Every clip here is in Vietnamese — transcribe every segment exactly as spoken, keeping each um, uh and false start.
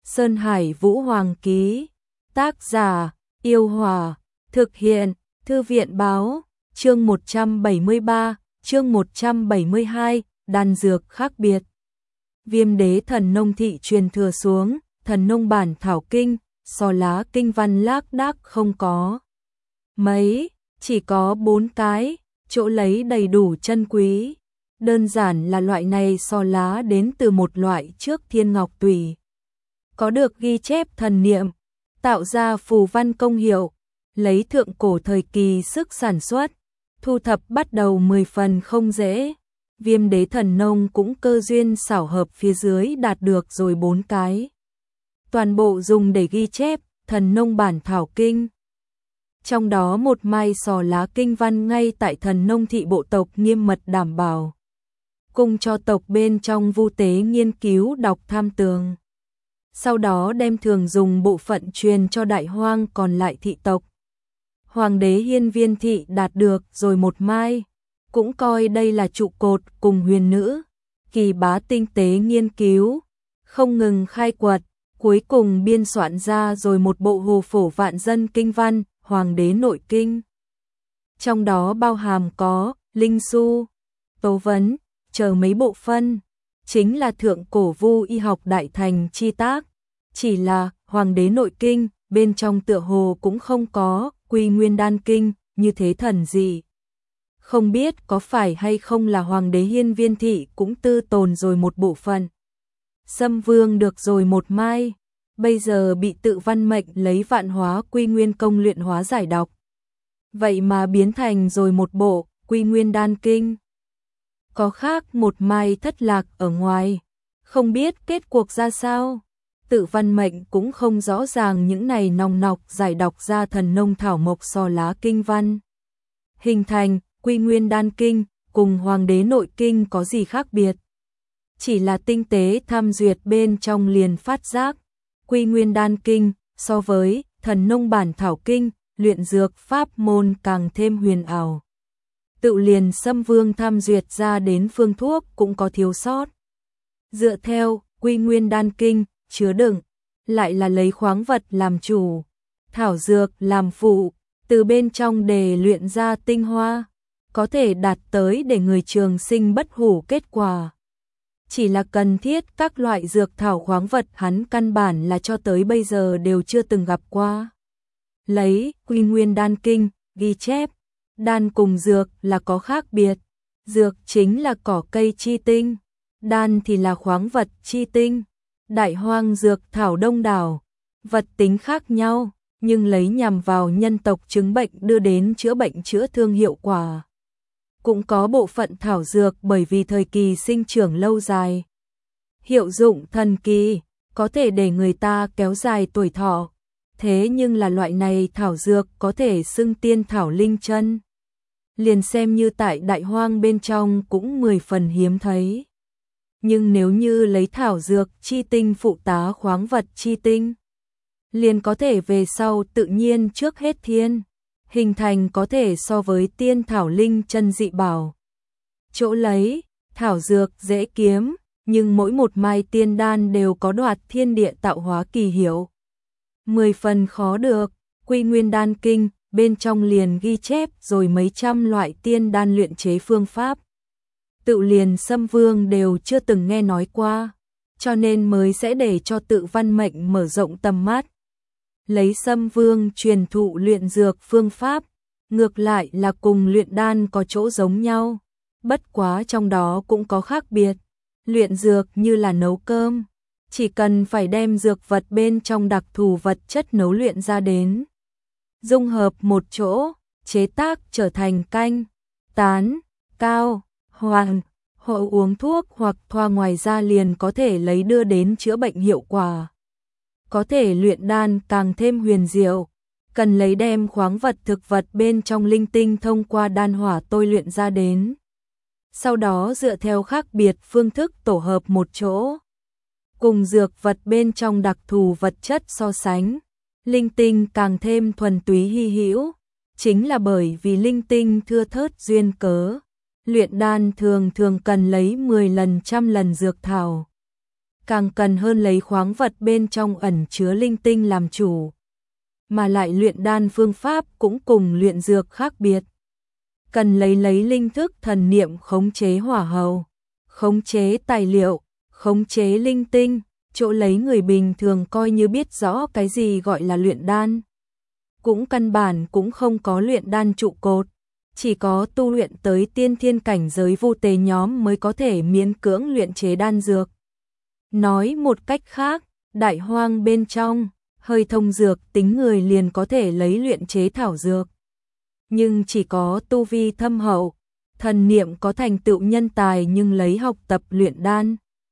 Sơn Hải Vũ Hoàng ký. Tác giả: Yêu Hòa. Thực hiện: Thư viện báo. Chương một trăm bảy mươi ba, chương một trăm bảy mươi hai, đan dược khác biệt. Viêm đế thần nông thị truyền thừa xuống, thần nông bản thảo kinh, so lá kinh văn lác đác không có mấy, chỉ có bốn cái, chỗ lấy đầy đủ chân quý. Đơn giản là loại này so lá đến từ một loại trước thiên ngọc tùy, có được ghi chép thần niệm, tạo ra phù văn công hiệu, lấy thượng cổ thời kỳ sức sản xuất, thu thập bắt đầu mười phần không dễ. Viêm đế thần nông cũng cơ duyên xảo hợp phía dưới đạt được rồi bốn cái. Toàn bộ dùng để ghi chép thần nông bản thảo kinh. Trong đó một mai sò lá kinh văn ngay tại thần nông thị bộ tộc nghiêm mật đảm bảo, cùng cho tộc bên trong vu tế nghiên cứu đọc tham tường. Sau đó đem thường dùng bộ phận truyền cho đại hoang còn lại thị tộc. Hoàng đế Hiên Viên thị đạt được rồi một mai, cũng coi đây là trụ cột cùng huyền nữ, kỳ bá tinh tế nghiên cứu, không ngừng khai quật, cuối cùng biên soạn ra rồi một bộ hồ phổ vạn dân kinh văn, Hoàng đế nội kinh. Trong đó bao hàm có linh su, tố vấn, chờ mấy bộ phân, chính là thượng cổ vu y học đại thành chi tác. Chỉ là Hoàng đế nội kinh, bên trong tựa hồ cũng không có Quy Nguyên đan kinh, như thế thần gì. Không biết có phải hay không là Hoàng đế Hiên Viên thị cũng tư tồn rồi một bộ phận. Sâm Vương được rồi một mai, bây giờ bị tự văn mệnh lấy vạn hóa Quy Nguyên công luyện hóa giải độc. Vậy mà biến thành rồi một bộ Quy Nguyên đan kinh. Có khác một mai thất lạc ở ngoài, không biết kết cuộc ra sao. Tự văn mệnh cũng không rõ ràng những này nòng nọc giải độc ra thần nông thảo mộc so lá kinh văn. Hình thành Quy Nguyên đan kinh cùng Hoàng đế nội kinh có gì khác biệt? Chỉ là tinh tế tham duyệt bên trong liền phát giác, Quy Nguyên đan kinh so với thần nông bản thảo kinh, luyện dược pháp môn càng thêm huyền ảo. Tự liền Sâm Vương tham duyệt ra đến phương thuốc cũng có thiếu sót. Dựa theo Quy Nguyên đan kinh chứa đựng, lại là lấy khoáng vật làm chủ, thảo dược làm phụ, từ bên trong để luyện ra tinh hoa, có thể đạt tới để người trường sinh bất hủ kết quả. Chỉ là cần thiết các loại dược thảo khoáng vật hắn căn bản là cho tới bây giờ đều chưa từng gặp qua. Lấy Quy Nguyên đan kinh ghi chép, đan cùng dược là có khác biệt, dược chính là cỏ cây chi tinh, đan thì là khoáng vật chi tinh. Đại hoang dược thảo đông đảo, vật tính khác nhau, nhưng lấy nhằm vào nhân tộc chứng bệnh đưa đến chữa bệnh chữa thương hiệu quả. Cũng có bộ phận thảo dược bởi vì thời kỳ sinh trưởng lâu dài, hiệu dụng thần kỳ, có thể để người ta kéo dài tuổi thọ. Thế nhưng là loại này thảo dược có thể xưng tiên thảo linh chân, liền xem như tại đại hoang bên trong cũng mười phần hiếm thấy. Nhưng nếu như lấy thảo dược chi tinh phụ tá khoáng vật chi tinh, liền có thể về sau tự nhiên trước hết thiên, hình thành có thể so với tiên thảo linh chân dị bảo. Chỗ lấy, thảo dược dễ kiếm, nhưng mỗi một mai tiên đan đều có đoạt thiên địa tạo hóa kỳ hiệu. Mười phần khó được, Quy Nguyên đan kinh, bên trong liền ghi chép rồi mấy trăm loại tiên đan luyện chế phương pháp. Tự liền Sâm Vương đều chưa từng nghe nói qua, cho nên mới sẽ để cho tự văn mệnh mở rộng tầm mắt. Lấy Sâm Vương truyền thụ luyện dược phương pháp, ngược lại là cùng luyện đan có chỗ giống nhau, bất quá trong đó cũng có khác biệt. Luyện dược như là nấu cơm, chỉ cần phải đem dược vật bên trong đặc thù vật chất nấu luyện ra đến, dung hợp một chỗ, chế tác trở thành canh, tán, cao, hoàng, hộ uống thuốc hoặc thoa ngoài da liền có thể lấy đưa đến chữa bệnh hiệu quả. Có thể luyện đan càng thêm huyền diệu, cần lấy đem khoáng vật thực vật bên trong linh tinh thông qua đan hỏa tôi luyện ra đến. Sau đó dựa theo khác biệt phương thức tổ hợp một chỗ, cùng dược vật bên trong đặc thù vật chất so sánh, linh tinh càng thêm thuần túy hy hữu, chính là bởi vì linh tinh thưa thớt duyên cớ. Luyện đan thường thường cần lấy mười lần trăm lần dược thảo. càng cần hơn lấy khoáng vật bên trong ẩn chứa linh tinh làm chủ. Mà lại luyện đan phương pháp cũng cùng luyện dược khác biệt. Cần lấy lấy linh thức thần niệm khống chế hỏa hầu, khống chế tài liệu, khống chế linh tinh, chỗ lấy người bình thường coi như biết rõ cái gì gọi là luyện đan. Cũng căn bản cũng không có luyện đan trụ cột, chỉ có tu luyện tới tiên thiên cảnh giới vô tế nhóm mới có thể miễn cưỡng luyện chế đan dược. Nói một cách khác, đại hoang bên trong, hơi thông dược tính người liền có thể lấy luyện chế thảo dược. Nhưng chỉ có tu vi thâm hậu, thần niệm có thành tựu nhân tài nhưng lấy học tập luyện đan.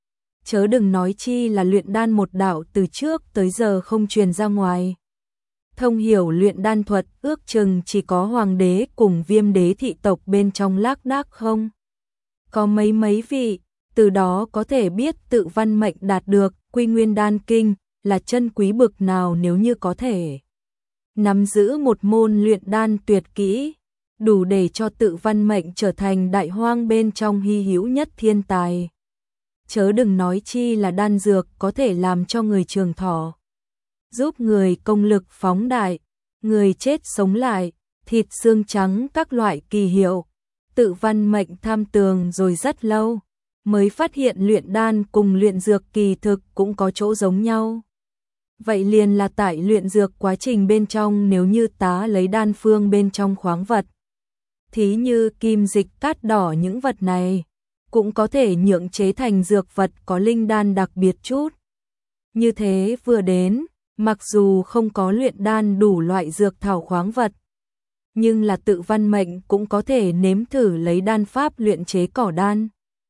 Chớ đừng nói chi là luyện đan một đạo từ trước tới giờ không truyền ra ngoài. Thông hiểu luyện đan thuật ước chừng chỉ có hoàng đế cùng viêm đế thị tộc bên trong lác đác không. Có mấy mấy vị, từ đó có thể biết tự văn mệnh đạt được quy nguyên đan kinh là chân quý bực nào nếu như có thể nắm giữ một môn luyện đan tuyệt kỹ, đủ để cho tự văn mệnh trở thành đại hoang bên trong hy hữu nhất thiên tài. Chớ đừng nói chi là đan dược có thể làm cho người trường thọ, giúp người công lực phóng đại, người chết sống lại, thịt xương trắng các loại kỳ hiệu. Tự văn mệnh tham tường rồi rất lâu, mới phát hiện luyện đan cùng luyện dược kỳ thực cũng có chỗ giống nhau. Vậy liền là tại luyện dược quá trình bên trong nếu như tá lấy đan phương bên trong khoáng vật, thí như kim dịch cát đỏ những vật này, cũng có thể nhượng chế thành dược vật có linh đan đặc biệt chút. Như thế vừa đến, mặc dù không có luyện đan đủ loại dược thảo khoáng vật, nhưng là tự văn mệnh cũng có thể nếm thử lấy đan pháp luyện chế cỏ đan.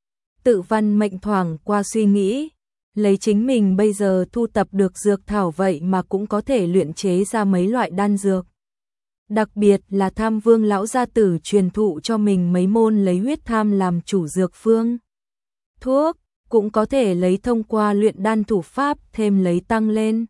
Tự văn mệnh thoảng qua suy nghĩ, lấy chính mình bây giờ thu tập được dược thảo vậy mà cũng có thể luyện chế ra mấy loại đan dược. Đặc biệt là Tham Vương lão gia tử truyền thụ cho mình mấy môn lấy huyết tham làm chủ dược phương. Thuốc, cũng có thể lấy thông qua luyện đan thủ pháp thêm lấy tăng lên.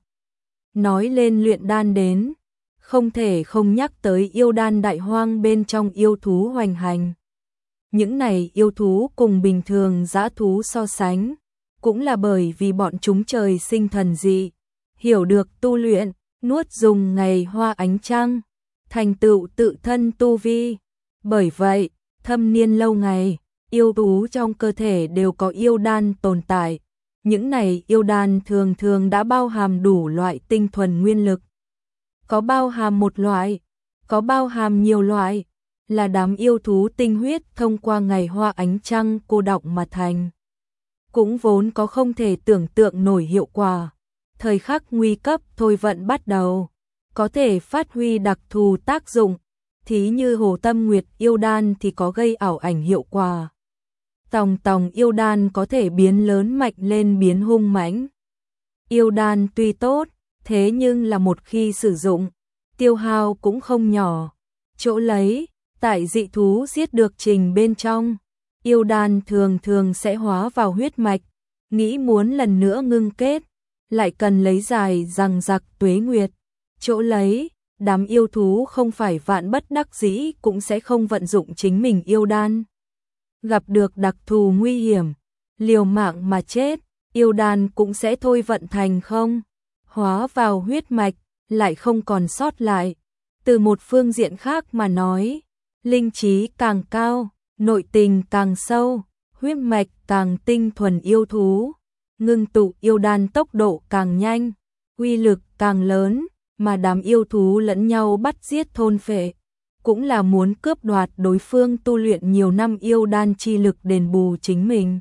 Nói lên luyện đan đến, không thể không nhắc tới yêu đan đại hoang bên trong yêu thú hoành hành. Những này yêu thú cùng bình thường dã thú so sánh, cũng là bởi vì bọn chúng trời sinh thần dị, hiểu được tu luyện, nuốt dùng ngày hoa ánh trăng, thành tựu tự thân tu vi. Bởi vậy, thâm niên lâu ngày, yêu thú trong cơ thể đều có yêu đan tồn tại. Những này yêu đan thường thường đã bao hàm đủ loại tinh thuần nguyên lực. Có bao hàm một loại, có bao hàm nhiều loại, là đám yêu thú tinh huyết thông qua ngày hoa ánh trăng cô đọng mà thành. Cũng vốn có không thể tưởng tượng nổi hiệu quả. Thời khắc nguy cấp thôi vận bắt đầu, có thể phát huy đặc thù tác dụng, thí như Hồ Tâm Nguyệt yêu đan thì có gây ảo ảnh hiệu quả. Tòng tòng yêu đan có thể biến lớn mạnh lên biến hung mãnh. Yêu đan tuy tốt, thế nhưng là một khi sử dụng, tiêu hao cũng không nhỏ. Chỗ lấy, tại dị thú giết được trình bên trong, yêu đan thường thường sẽ hóa vào huyết mạch, nghĩ muốn lần nữa ngưng kết, lại cần lấy dài rằng giặc tuế nguyệt. Chỗ lấy, đám yêu thú không phải vạn bất đắc dĩ cũng sẽ không vận dụng chính mình yêu đan. Gặp được đặc thù nguy hiểm, liều mạng mà chết, yêu đan cũng sẽ thôi vận thành không, hóa vào huyết mạch, lại không còn sót lại. Từ một phương diện khác mà nói, linh trí càng cao, nội tình càng sâu, huyết mạch càng tinh thuần yêu thú, ngưng tụ yêu đan tốc độ càng nhanh, uy lực càng lớn, mà đám yêu thú lẫn nhau bắt giết thôn phệ, cũng là muốn cướp đoạt đối phương tu luyện nhiều năm yêu đan chi lực đền bù chính mình.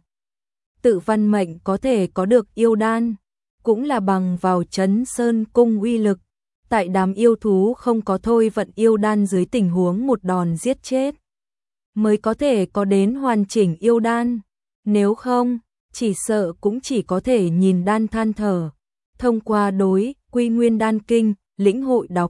Tự văn mệnh có thể có được yêu đan, cũng là bằng vào Trấn Sơn cung uy lực, tại đám yêu thú không có thôi vận yêu đan dưới tình huống một đòn giết chết, mới có thể có đến hoàn chỉnh yêu đan. Nếu không, chỉ sợ cũng chỉ có thể nhìn đan than thở, thông qua đối quy nguyên đan kinh, lĩnh hội đọc.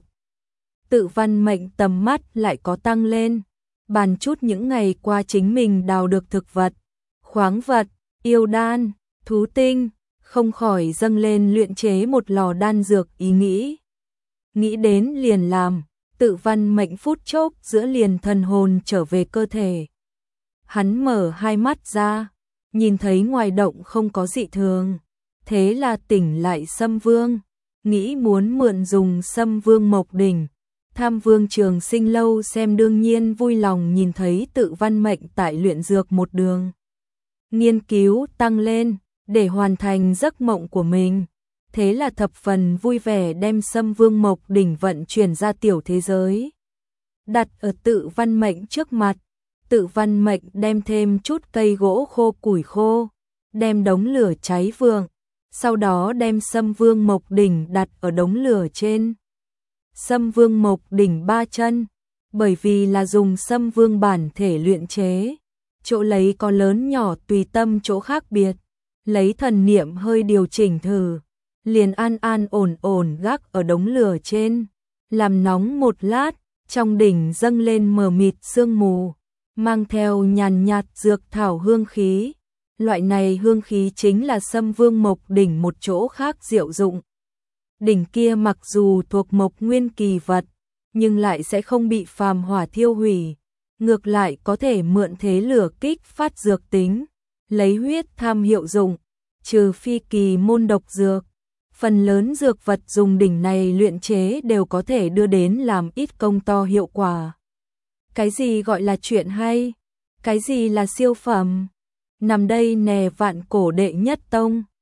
Tự văn mệnh tầm mắt lại có tăng lên, bàn chút những ngày qua chính mình đào được thực vật, khoáng vật, yêu đan, thú tinh, không khỏi dâng lên luyện chế một lò đan dược ý nghĩ. Nghĩ đến liền làm, tự văn mệnh phút chốc giữa liền thần hồn trở về cơ thể. Hắn mở hai mắt ra, nhìn thấy ngoài động không có dị thường, thế là tỉnh lại Sâm Vương, nghĩ muốn mượn dùng Sâm Vương Mộc Đỉnh. Tham Vương Trường Sinh lâu xem đương nhiên vui lòng nhìn thấy Tự Văn Mệnh tại luyện dược một đường nghiên cứu tăng lên để hoàn thành giấc mộng của mình. Thế là thập phần vui vẻ đem Sâm Vương Mộc Đỉnh vận chuyển ra tiểu thế giới, đặt ở Tự Văn Mệnh trước mặt. Tự Văn Mệnh đem thêm chút cây gỗ khô củi khô, đem đống lửa cháy vượng, sau đó đem Sâm Vương Mộc Đỉnh đặt ở đống lửa trên. Sâm Vương Mộc Đỉnh ba chân, bởi vì là dùng Sâm Vương bản thể luyện chế, chỗ lấy có lớn nhỏ tùy tâm chỗ khác biệt, lấy thần niệm hơi điều chỉnh thử, liền an an ổn ổn gác ở đống lửa trên, làm nóng một lát, trong đỉnh dâng lên mờ mịt sương mù, mang theo nhàn nhạt dược thảo hương khí. Loại này hương khí chính là Sâm Vương Mộc Đỉnh một chỗ khác diệu dụng. Đỉnh kia mặc dù thuộc mộc nguyên kỳ vật, nhưng lại sẽ không bị phàm hỏa thiêu hủy, ngược lại có thể mượn thế lửa kích phát dược tính, lấy huyết tham hiệu dụng, trừ phi kỳ môn độc dược. Phần lớn dược vật dùng đỉnh này luyện chế đều có thể đưa đến làm ít công to hiệu quả. Cái gì gọi là chuyện hay? Cái gì là siêu phẩm? Nằm đây nè vạn cổ đệ nhất tông.